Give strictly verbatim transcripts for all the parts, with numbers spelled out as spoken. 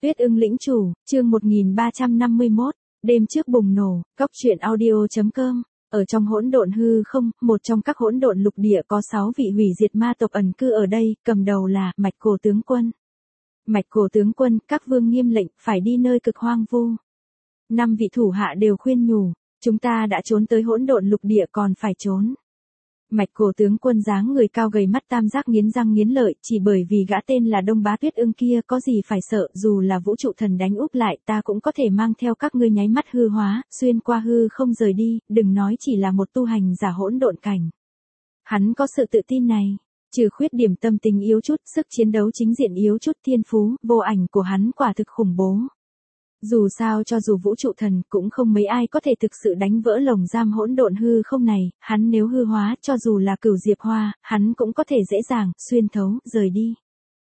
Tuyết ưng lĩnh chủ, chương một nghìn ba trăm năm mươi mốt, đêm trước bùng nổ, góc truyện audio chấm com. Ở trong hỗn độn hư không, một trong các hỗn độn lục địa có sáu vị hủy diệt ma tộc ẩn cư ở đây, cầm đầu là Mạch Cổ tướng quân. Mạch Cổ tướng quân, các vương nghiêm lệnh, phải đi nơi cực hoang vu. Năm vị thủ hạ đều khuyên nhủ, chúng ta đã trốn tới hỗn độn lục địa còn phải trốn. Mạch Cổ tướng quân dáng người cao gầy mắt tam giác nghiến răng nghiến lợi, chỉ bởi vì gã tên là Đông Bá Tuyết ưng kia có gì phải sợ, dù là vũ trụ thần đánh úp lại ta cũng có thể mang theo các ngươi nháy mắt hư hóa, xuyên qua hư không rời đi, đừng nói chỉ là một tu hành giả hỗn độn cảnh. Hắn có sự tự tin này, trừ khuyết điểm tâm tình yếu chút, sức chiến đấu chính diện yếu chút, thiên phú, vô ảnh của hắn quả thực khủng bố. Dù sao cho dù vũ trụ thần cũng không mấy ai có thể thực sự đánh vỡ lồng giam hỗn độn hư không này, hắn nếu hư hóa cho dù là Cửu Diệp Hoa, hắn cũng có thể dễ dàng, xuyên thấu, rời đi.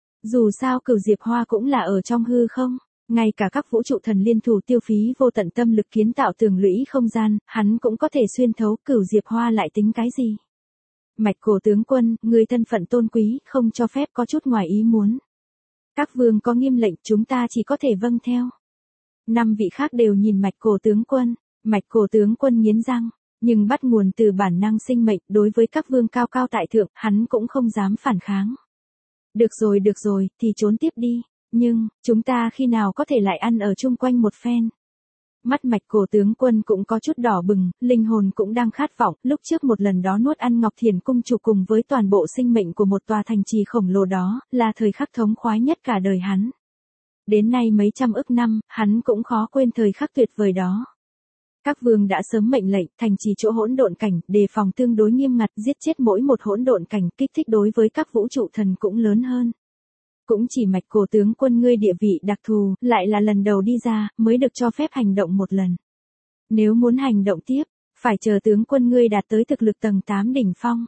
Dù sao Cửu Diệp Hoa cũng là ở trong hư không, ngay cả các vũ trụ thần liên thủ tiêu phí vô tận tâm lực kiến tạo tường lũy không gian, hắn cũng có thể xuyên thấu, Cửu Diệp Hoa lại tính cái gì? Mạch Cổ tướng quân, người thân phận tôn quý, không cho phép có chút ngoài ý muốn. Các vương có nghiêm lệnh, chúng ta chỉ có thể vâng theo. Năm vị khác đều nhìn Mạch Cổ tướng quân, Mạch Cổ tướng quân nghiến răng, nhưng bắt nguồn từ bản năng sinh mệnh, đối với các vương cao cao tại thượng, hắn cũng không dám phản kháng. Được rồi được rồi, thì trốn tiếp đi, nhưng, chúng ta khi nào có thể lại ăn ở chung quanh một phen. Mắt Mạch Cổ tướng quân cũng có chút đỏ bừng, linh hồn cũng đang khát vọng, lúc trước một lần đó nuốt ăn Ngọc Thiền cung chủ cùng với toàn bộ sinh mệnh của một tòa thành trì khổng lồ đó, là thời khắc thống khoái nhất cả đời hắn. Đến nay mấy trăm ức năm, hắn cũng khó quên thời khắc tuyệt vời đó. Các vương đã sớm mệnh lệnh, thành trì chỗ hỗn độn cảnh, đề phòng tương đối nghiêm ngặt, giết chết mỗi một hỗn độn cảnh, kích thích đối với các vũ trụ thần cũng lớn hơn. Cũng chỉ Mạch Cổ tướng quân ngươi địa vị đặc thù, lại là lần đầu đi ra, mới được cho phép hành động một lần. Nếu muốn hành động tiếp, phải chờ tướng quân ngươi đạt tới thực lực tầng tám đỉnh phong.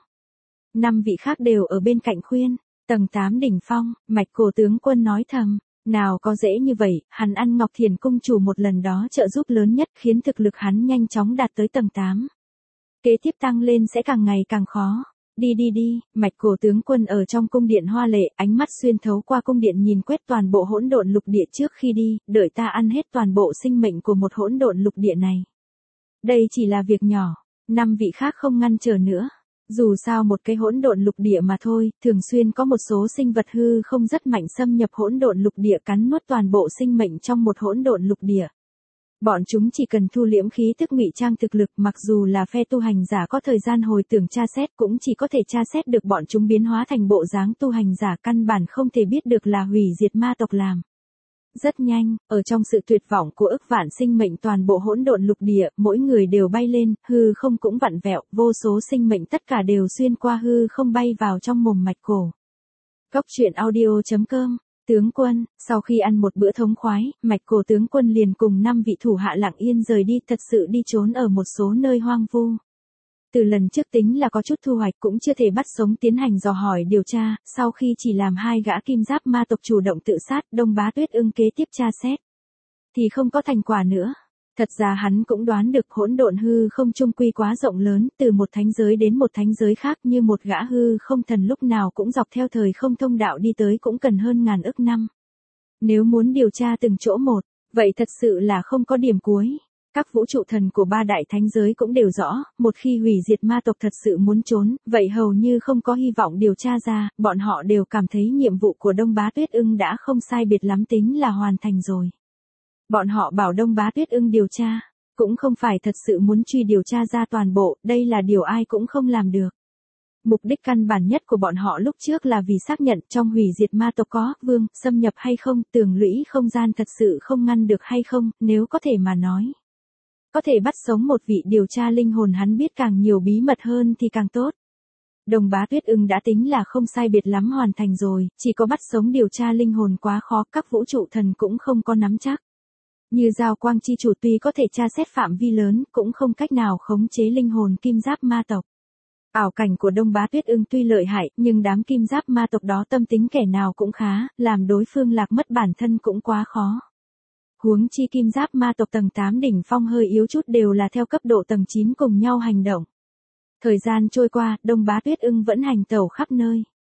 Năm vị khác đều ở bên cạnh khuyên, tầng tám đỉnh phong, Mạch Cổ tướng quân nói thầm. Nào có dễ như vậy, hắn ăn Ngọc Thiền cung chủ một lần đó trợ giúp lớn nhất khiến thực lực hắn nhanh chóng đạt tới tầng tám. Kế tiếp tăng lên sẽ càng ngày càng khó. Đi đi đi, Mạch Cổ tướng quân ở trong cung điện hoa lệ, ánh mắt xuyên thấu qua cung điện nhìn quét toàn bộ hỗn độn lục địa trước khi đi, đợi ta ăn hết toàn bộ sinh mệnh của một hỗn độn lục địa này. Đây chỉ là việc nhỏ, năm vị khác không ngăn trở nữa. Dù sao một cái hỗn độn lục địa mà thôi, thường xuyên có một số sinh vật hư không rất mạnh xâm nhập hỗn độn lục địa cắn nuốt toàn bộ sinh mệnh trong một hỗn độn lục địa. Bọn chúng chỉ cần thu liễm khí tức ngụy trang thực lực, mặc dù là phe tu hành giả có thời gian hồi tưởng tra xét cũng chỉ có thể tra xét được bọn chúng biến hóa thành bộ dáng tu hành giả, căn bản không thể biết được là hủy diệt ma tộc làm. Rất nhanh, ở trong sự tuyệt vọng của ức vạn sinh mệnh toàn bộ hỗn độn lục địa, mỗi người đều bay lên, hư không cũng vặn vẹo, vô số sinh mệnh tất cả đều xuyên qua hư không bay vào trong mồm Mạch Cổ. Góc truyện audio chấm com, tướng quân, sau khi ăn một bữa thống khoái, Mạch Cổ tướng quân liền cùng năm vị thủ hạ lặng yên rời đi, thật sự đi trốn ở một số nơi hoang vu. Từ lần trước tính là có chút thu hoạch cũng chưa thể bắt sống tiến hành dò hỏi điều tra, sau khi chỉ làm hai gã kim giáp ma tộc chủ động tự sát, Đông Bá Tuyết ưng kế tiếp tra xét. Thì không có thành quả nữa. Thật ra hắn cũng đoán được hỗn độn hư không trung quy quá rộng lớn, từ một thánh giới đến một thánh giới khác, như một gã hư không thần lúc nào cũng dọc theo thời không thông đạo đi tới cũng cần hơn ngàn ức năm. Nếu muốn điều tra từng chỗ một, vậy thật sự là không có điểm cuối. Các vũ trụ thần của ba đại thánh giới cũng đều rõ, một khi hủy diệt ma tộc thật sự muốn trốn, vậy hầu như không có hy vọng điều tra ra, bọn họ đều cảm thấy nhiệm vụ của Đông Bá Tuyết ưng đã không sai biệt lắm tính là hoàn thành rồi. Bọn họ bảo Đông Bá Tuyết ưng điều tra, cũng không phải thật sự muốn truy điều tra ra toàn bộ, đây là điều ai cũng không làm được. Mục đích căn bản nhất của bọn họ lúc trước là vì xác nhận trong hủy diệt ma tộc có vương xâm nhập hay không, tường lũy không gian thật sự không ngăn được hay không, nếu có thể mà nói. Có thể bắt sống một vị điều tra linh hồn hắn biết càng nhiều bí mật hơn thì càng tốt. Đông Bá Tuyết ưng đã tính là không sai biệt lắm hoàn thành rồi, chỉ có bắt sống điều tra linh hồn quá khó, các vũ trụ thần cũng không có nắm chắc. Như Giao Quang chi chủ tuy có thể tra xét phạm vi lớn, cũng không cách nào khống chế linh hồn kim giáp ma tộc. Ảo cảnh của Đông Bá Tuyết ưng tuy lợi hại, nhưng đám kim giáp ma tộc đó tâm tính kẻ nào cũng khá, làm đối phương lạc mất bản thân cũng quá khó. Huống chi kim giáp ma tộc tầng tám đỉnh phong hơi yếu chút đều là theo cấp độ tầng chín cùng nhau hành động. Thời gian trôi qua, Đông Bá Tuyết ưng vẫn hành tẩu khắp nơi.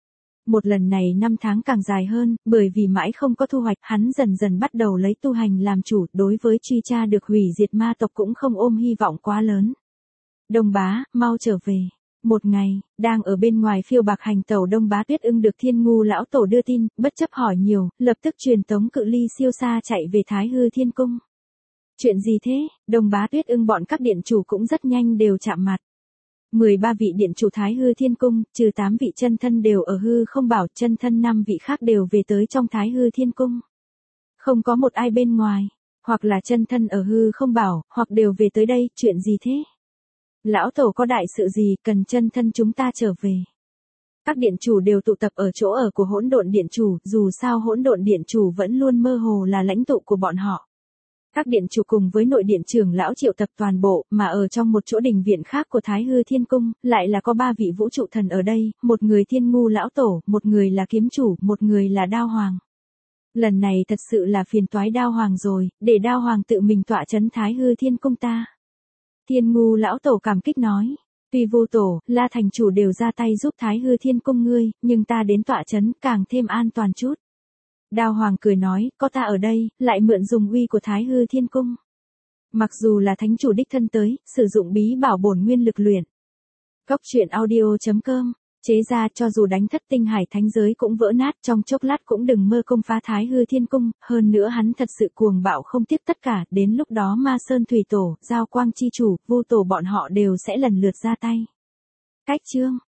Một lần này năm tháng càng dài hơn, bởi vì mãi không có thu hoạch, hắn dần dần bắt đầu lấy tu hành làm chủ, đối với truy tra được hủy diệt ma tộc cũng không ôm hy vọng quá lớn. Đông Bá, mau trở về. Một ngày, đang ở bên ngoài phiêu bạc hành tẩu Đông Bá Tuyết Ưng được Thiên Ngu lão tổ đưa tin, bất chấp hỏi nhiều, lập tức truyền tống cự ly siêu xa chạy về Thái Hư Thiên Cung. Chuyện gì thế? Đông Bá Tuyết Ưng bọn các điện chủ cũng rất nhanh đều chạm mặt. mười ba vị điện chủ Thái Hư Thiên Cung, trừ tám vị chân thân đều ở hư không bảo, chân thân năm vị khác đều về tới trong Thái Hư Thiên Cung. Không có một ai bên ngoài, hoặc là chân thân ở hư không bảo, hoặc đều về tới đây, chuyện gì thế? Lão tổ có đại sự gì, cần chân thân chúng ta trở về. Các điện chủ đều tụ tập ở chỗ ở của hỗn độn điện chủ, dù sao hỗn độn điện chủ vẫn luôn mơ hồ là lãnh tụ của bọn họ. Các điện chủ cùng với nội điện trưởng lão triệu tập toàn bộ, mà ở trong một chỗ đình viện khác của Thái Hư Thiên Cung, lại là có ba vị vũ trụ thần ở đây, một người Thiên Ngu lão tổ, một người là kiếm chủ, một người là Đao Hoàng. Lần này thật sự là phiền toái Đao Hoàng rồi, để Đao Hoàng tự mình tọa chấn Thái Hư Thiên Cung ta. Thiên Ngu lão tổ cảm kích nói, tuy Vu tổ, La thành chủ đều ra tay giúp Thái Hư Thiên Cung ngươi, nhưng ta đến tọa chấn càng thêm an toàn chút. Đao Hoàng cười nói, có ta ở đây, lại mượn dùng uy của Thái Hư Thiên Cung. Mặc dù là thánh chủ đích thân tới, sử dụng bí bảo bổn nguyên lực luyện. Góc truyện audio chấm com, chế ra cho dù đánh thất tinh hải thánh giới cũng vỡ nát, trong chốc lát cũng đừng mơ công phá Thái Hư Thiên Cung, hơn nữa hắn thật sự cuồng bạo không tiếc tất cả, đến lúc đó Ma Sơn Thủy Tổ, Giao Quang Chi Chủ, Vu tổ bọn họ đều sẽ lần lượt ra tay. Cách chương